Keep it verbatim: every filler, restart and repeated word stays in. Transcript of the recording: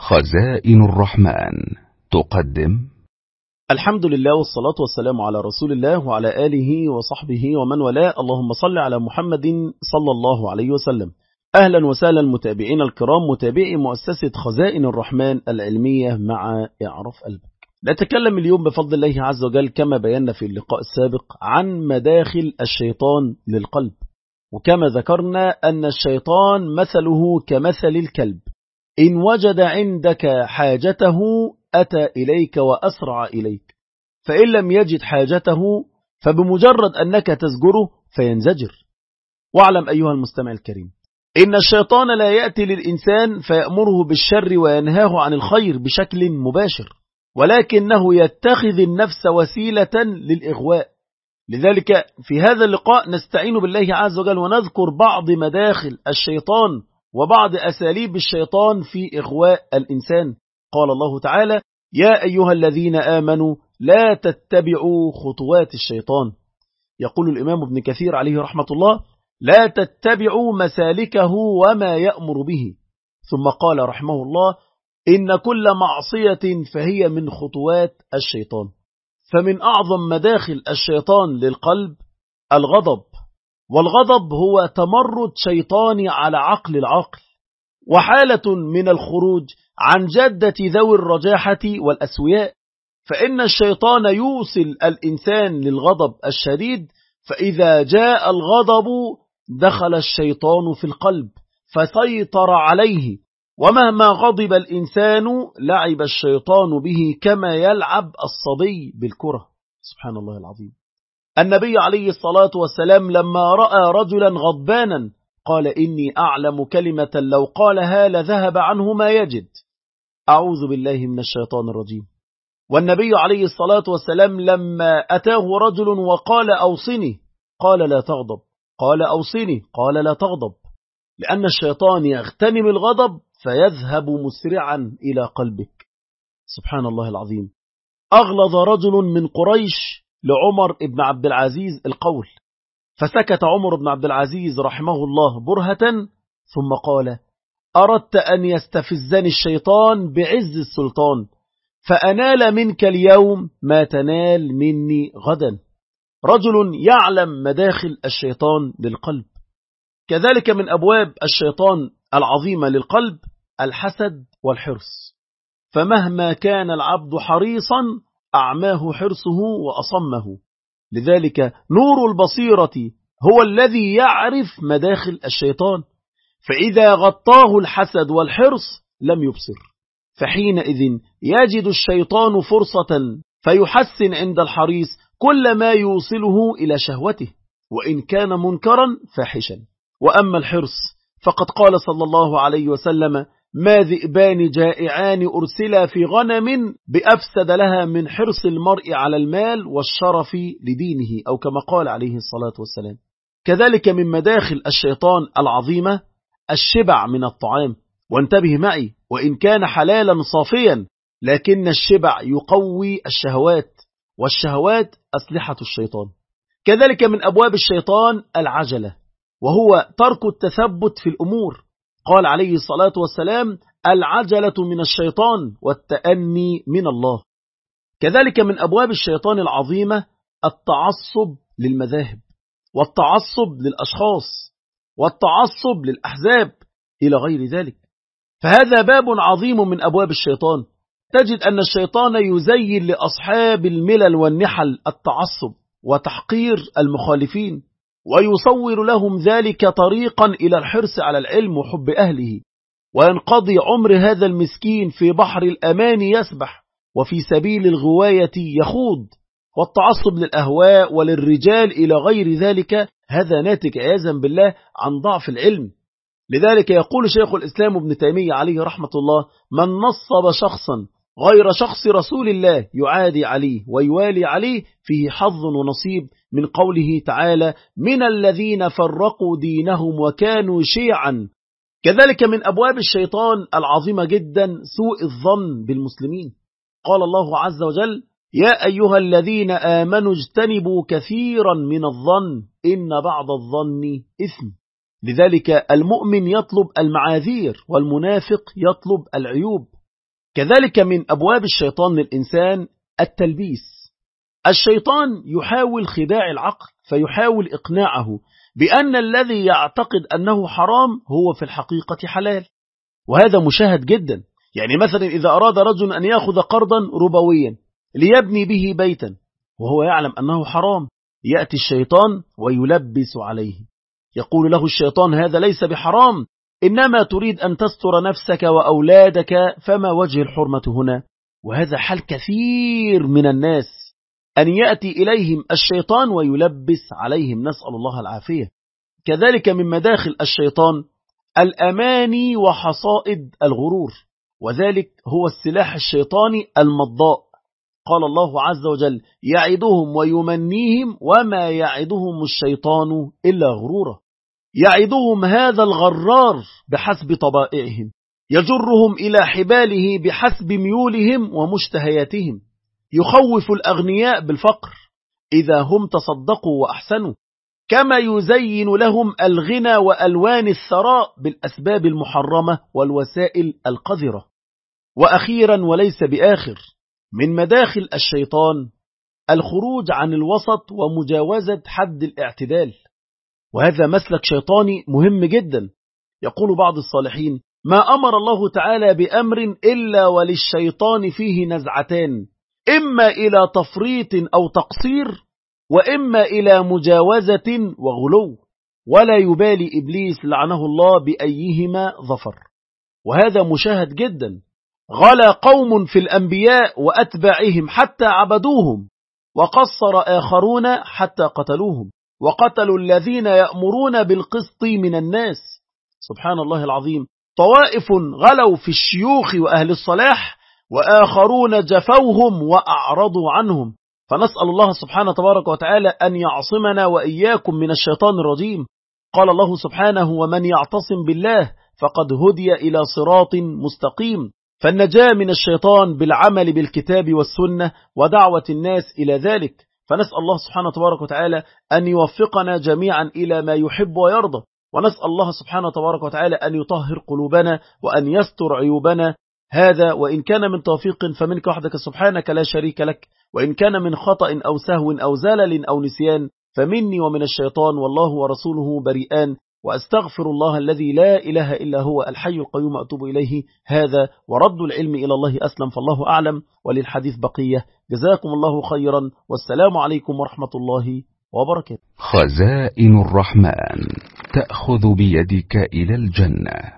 خزائن الرحمن تقدم. الحمد لله والصلاة والسلام على رسول الله وعلى آله وصحبه ومن والاه. اللهم صل على محمد صلى الله عليه وسلم. أهلا وسهلا متابعين الكرام، متابعي مؤسسة خزائن الرحمن العلمية مع اعرف قلبك. نتكلم اليوم بفضل الله عز وجل كما بينا في اللقاء السابق عن مداخل الشيطان للقلب، وكما ذكرنا أن الشيطان مثله كمثل الكلب، إن وجد عندك حاجته أتى إليك وأسرع إليك، فإن لم يجد حاجته فبمجرد أنك تزجره فينزجر. واعلم أيها المستمع الكريم إن الشيطان لا يأتي للإنسان فيأمره بالشر وينهاه عن الخير بشكل مباشر، ولكنه يتخذ النفس وسيلة للإغواء. لذلك في هذا اللقاء نستعين بالله عز وجل ونذكر بعض مداخل الشيطان وبعض أساليب الشيطان في إغواء الإنسان. قال الله تعالى: يا أيها الذين آمنوا لا تتبعوا خطوات الشيطان. يقول الإمام ابن كثير عليه رحمة الله: لا تتبعوا مسالكه وما يأمر به. ثم قال رحمه الله: إن كل معصية فهي من خطوات الشيطان. فمن أعظم مداخل الشيطان للقلب الغضب، والغضب هو تمرد شيطاني على عقل العقل، وحالة من الخروج عن جدة ذوي الرجاحة والأسوياء. فإن الشيطان يوصل الإنسان للغضب الشديد، فإذا جاء الغضب دخل الشيطان في القلب فسيطر عليه، ومهما غضب الإنسان لعب الشيطان به كما يلعب الصبي بالكرة. سبحان الله العظيم. النبي عليه الصلاة والسلام لما رأى رجلا غضبانا قال: إني أعلم كلمة لو قالها لذهب عنه ما يجد. أعوذ بالله من الشيطان الرجيم. والنبي عليه الصلاة والسلام لما أتاه رجل وقال: أوصني، قال: لا تغضب. قال: أوصني، قال: لا تغضب. لأن الشيطان يغتنم الغضب فيذهب مسرعا إلى قلبك. سبحان الله العظيم. أغلظ رجل من قريش لعمر بن عبد العزيز القول، فسكت عمر بن عبد العزيز رحمه الله برهة، ثم قال: أردت أن يستفزني الشيطان بعز السلطان، فأنال منك اليوم ما تنال مني غدا. رجل يعلم مداخل الشيطان للقلب. كذلك من أبواب الشيطان العظيمة للقلب الحسد والحرص، فمهما كان العبد حريصا أعماه حرصه وأصمه. لذلك نور البصيرة هو الذي يعرف مداخل الشيطان، فإذا غطاه الحسد والحرص لم يبصر، فحينئذ يجد الشيطان فرصة فيحسن عند الحريص كل ما يوصله إلى شهوته، وإن كان منكرا فاحشا. وأما الحرص فقد قال صلى الله عليه وسلم: ما ذئبان جائعان أرسلا في غنم بأفسد لها من حرص المرء على المال والشرف لدينه، أو كما قال عليه الصلاة والسلام. كذلك من مداخل الشيطان العظيمة الشبع من الطعام. وانتبه معي، وإن كان حلالا صافيا لكن الشبع يقوي الشهوات، والشهوات أسلحة الشيطان. كذلك من أبواب الشيطان العجلة، وهو ترك التثبت في الأمور. قال عليه الصلاة والسلام: العجلة من الشيطان والتأني من الله. كذلك من أبواب الشيطان العظيمة التعصب للمذاهب، والتعصب للأشخاص، والتعصب للأحزاب إلى غير ذلك. فهذا باب عظيم من أبواب الشيطان. تجد أن الشيطان يزين لأصحاب الملل والنحل التعصب وتحقير المخالفين، ويصور لهم ذلك طريقا إلى الحرص على العلم وحب أهله، وينقضي عمر هذا المسكين في بحر الأمان يسبح، وفي سبيل الغواية يخوض. والتعصب للأهواء وللرجال إلى غير ذلك هذا ناتج عياذا بالله عن ضعف العلم. لذلك يقول شيخ الإسلام ابن تيمية عليه رحمة الله: من نصب شخصا غير شخص رسول الله يعادي عليه ويوالي عليه فيه حظ ونصيب من قوله تعالى: من الذين فرقوا دينهم وكانوا شيعا. كذلك من أبواب الشيطان العظيمة جدا سوء الظن بالمسلمين. قال الله عز وجل: يا أيها الذين آمنوا اجتنبوا كثيرا من الظن إن بعض الظن إثم. لذلك المؤمن يطلب المعاذير والمنافق يطلب العيوب. كذلك من أبواب الشيطان للإنسان التلبيس. الشيطان يحاول خداع العقل فيحاول إقناعه بأن الذي يعتقد أنه حرام هو في الحقيقة حلال، وهذا مشاهد جدا. يعني مثلا إذا أراد رجل أن يأخذ قرضا ربويا ليبني به بيتا وهو يعلم أنه حرام، يأتي الشيطان ويلبس عليه، يقول له الشيطان هذا ليس بحرام، إنما تريد أن تستر نفسك وأولادك، فما وجه الحرمة هنا؟ وهذا حال كثير من الناس، أن يأتي إليهم الشيطان ويلبس عليهم، نسأل الله العافية. كذلك من مداخل الشيطان الأماني وحصائد الغرور، وذلك هو السلاح الشيطاني المضاء. قال الله عز وجل يعدهم ويمنيهم وما يعدهم الشيطان إلا غرورا. يعدهم هذا الغرار بحسب طبائعهم، يجرهم إلى حباله بحسب ميولهم ومشتهياتهم، يخوف الأغنياء بالفقر إذا هم تصدقوا وأحسنوا، كما يزين لهم الغنى وألوان الثراء بالأسباب المحرمة والوسائل القذرة. وأخيرا وليس بآخر، من مداخل الشيطان الخروج عن الوسط ومجاوزة حد الاعتدال، وهذا مسلك شيطاني مهم جدا. يقول بعض الصالحين ما أمر الله تعالى بأمر إلا وللشيطان فيه نزعتان، إما إلى تفريط أو تقصير، وإما إلى مجاوزة وغلو، ولا يبالي إبليس لعنه الله بأيهما ظفر. وهذا مشاهد جدا. غلا قوم في الأنبياء وأتباعهم حتى عبدوهم، وقصر آخرون حتى قتلوهم، وقتلوا الذين يأمرون بالقسط من الناس. سبحان الله العظيم. طوائف غلوا في الشيوخ وأهل الصلاح، وآخرون جفوهم وأعرضوا عنهم. فنسأل الله سبحانه تبارك وتعالى أن يعصمنا وإياكم من الشيطان الرجيم. قال الله سبحانه ومن يعتصم بالله فقد هدي إلى صراط مستقيم. فالنجاة من الشيطان بالعمل بالكتاب والسنة ودعوة الناس إلى ذلك. فنسأل الله سبحانه تبارك وتعالى أن يوفقنا جميعا إلى ما يحب ويرضى، ونسأل الله سبحانه تبارك وتعالى أن يطهر قلوبنا وأن يستر عيوبنا. هذا وإن كان من توفيق فمنك وحدك سبحانك لا شريك لك، وإن كان من خطأ أو سهو أو زلل أو نسيان فمني ومن الشيطان، والله ورسوله بريئان، وأستغفر الله الذي لا إله إلا هو الحي القيوم أتوب إليه. هذا ورد العلم إلى الله أسلم، فالله أعلم، وللحديث بقية. جزاكم الله خيرا، والسلام عليكم ورحمة الله وبركاته. خزائن الرحمن تأخذ بيدك إلى الجنة.